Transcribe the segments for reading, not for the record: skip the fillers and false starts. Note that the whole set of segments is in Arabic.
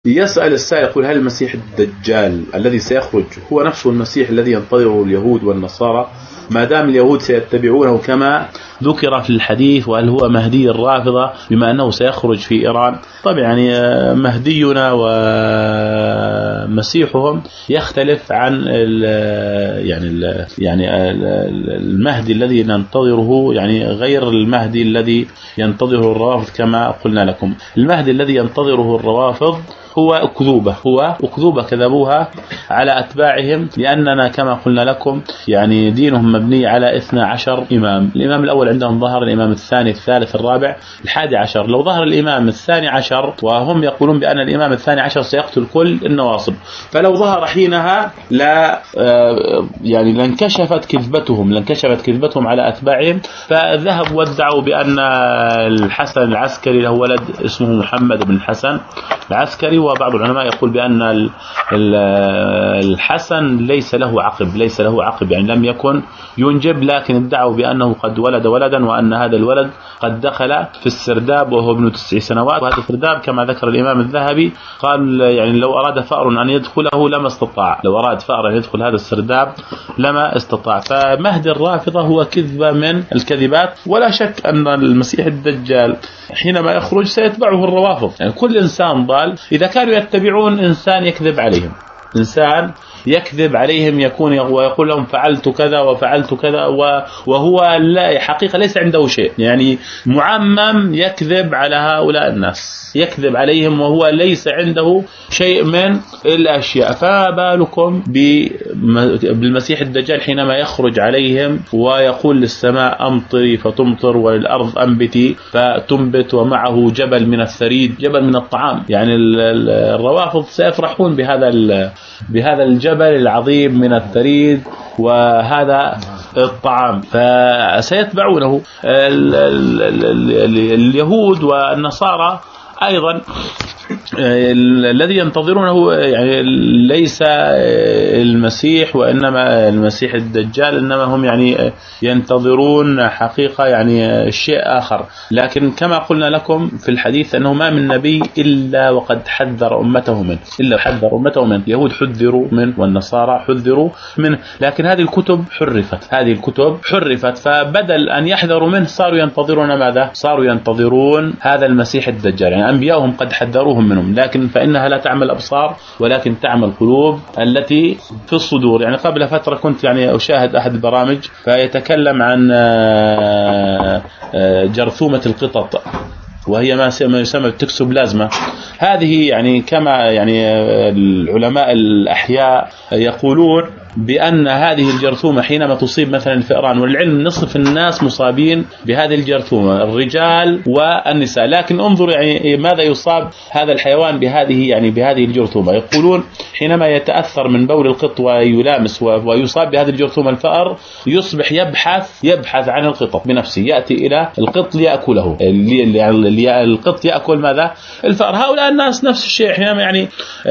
يسأل السائل يقول: هل المسيح الدجال الذي سيخرج هو نفسه المسيح الذي ينتظره اليهود والنصارى ما دام اليهود سيتبعونه كما ذكر في الحديث؟ وهل هو مهدي الرافضة بما أنه سيخرج في إيران؟ طبعا يعني مهدينا ومسيحهم يختلف عن المهدي الذي ننتظره، يعني غير المهدي الذي ينتظره الروافض كما قلنا لكم. المهدي الذي ينتظره الروافض هو أكذوبة كذبوها على أتباعهم، لأننا كما قلنا لكم يعني دينهم مبني على 12 إمام. الإمام الأول عندهم ظهر، الإمام الثاني الثالث الرابع ال11. لو ظهر الإمام الثاني عشر، وهم يقولون بأن الإمام الثاني عشر سيقتل كل النواصب، فلو ظهر حينها لا يعني لانكشفت كذبتهم على أتباعهم، فذهبوا وادعوا بأن الحسن العسكري له ولد اسمه محمد بن الحسن العسكري، وبعض العلماء يقول بأن الحسن ليس له عقب يعني لم يكن ينجب، لكن ادعوا بأنه قد ولد ولدا، وأن هذا الولد قد دخل في السرداب وهو ابن 9 سنوات. وهذا السرداب كما ذكر الإمام الذهبي قال يعني لو أراد فأر أن يدخله لما استطاع، لو أراد فأر أن يدخل هذا السرداب لما استطاع. فمهدي الرافضة هو كذبة من الكذبات. ولا شك أن المسيح الدجال حينما يخرج سيتبعه الروافض، يعني كل إنسان ضال إذا كانوا يتبعون إنسان يكذب عليهم يكون ويقول لهم فعلت كذا وفعلت كذا، وهو لا حقيقة ليس عنده شيء، يعني معمم يكذب على هؤلاء الناس، يكذب عليهم وهو ليس عنده شيء من الأشياء. فبالكم بالمسيح الدجال حينما يخرج عليهم ويقول للسماء أمطري فتمطر وللأرض أنبتي فتنبت ومعه جبل من الثريد، جبل من الطعام. يعني الروافض سيفرحون بهذا الجبل العظيم من الثريد وهذا الطعام، فسيتبعونه. اليهود والنصارى أيضا الذي ينتظرونه يعني ليس المسيح وإنما المسيح الدجال، إنما هم يعني ينتظرون حقيقة يعني شيء آخر. لكن كما قلنا لكم في الحديث أنه ما من نبي إلا وقد حذر أمته منه، اليهود حذروا منه والنصارى حذروا منه، لكن هذه الكتب حرفت، فبدل أن يحذروا منه صاروا ينتظرون ماذا؟ صاروا ينتظرون هذا المسيح الدجال. يعني أنبياؤهم قد حذروهم منهم، لكن فإنها لا تعمل الأبصار ولكن تعمل القلوب التي في الصدور. يعني قبل فترة كنت يعني أشاهد أحد البرامج فيتكلم عن جرثومة القطط، وهي ما يسمى التكسوبلازما. هذه يعني كما يعني العلماء الأحياء يقولون بأن هذه الجرثومة حينما تصيب مثلا الفئران، والعلم نصف الناس مصابين بهذه الجرثومة، الرجال والنساء، لكن انظر يعني ماذا يصاب هذا الحيوان بهذه الجرثومة. يقولون حينما يتأثر من بول القط ويلامس ويصاب بهذه الجرثومة الفأر يصبح يبحث عن القطط بنفسه، يأتي إلى القط ليأكله، القط يأكل ماذا؟ الفأر. هؤلاء الناس نفس الشيء، حينما يعني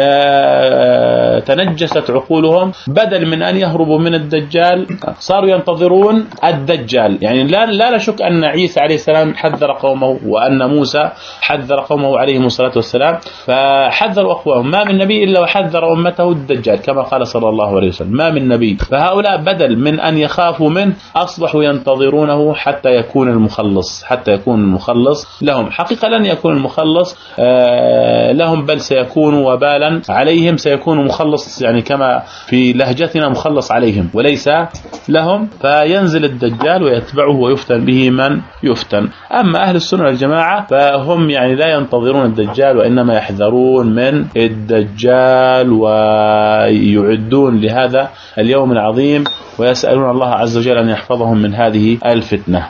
تنجست عقولهم، بدل من أن يهربوا من الدجال صاروا ينتظرون الدجال. يعني لا نشك أن عيسى عليه السلام حذر قومه، وأن موسى حذر قومه عليهم الصلاة والسلام، فحذروا أخوهم. ما من نبي إلا وحذر أمته الدجال كما قال صلى الله عليه وسلم، ما من نبي. فهؤلاء بدل من أن يخافوا منه أصبحوا ينتظرونه حتى يكون المخلص لهم. حقيقة لن يكون المخلص لهم، بل سيكون وبالا عليهم، سيكون مخلص يعني كما في لهجتنا مخلص عليهم وليس لهم. فينزل الدجال ويتبعه ويفتن به من يفتن. أما أهل السنة والجماعة فهم يعني لا ينتظرون الدجال، وإنما يحذرون من الدجال ويعدون لهذا اليوم العظيم، ويسألون الله عز وجل أن يحفظهم من هذه الفتنة.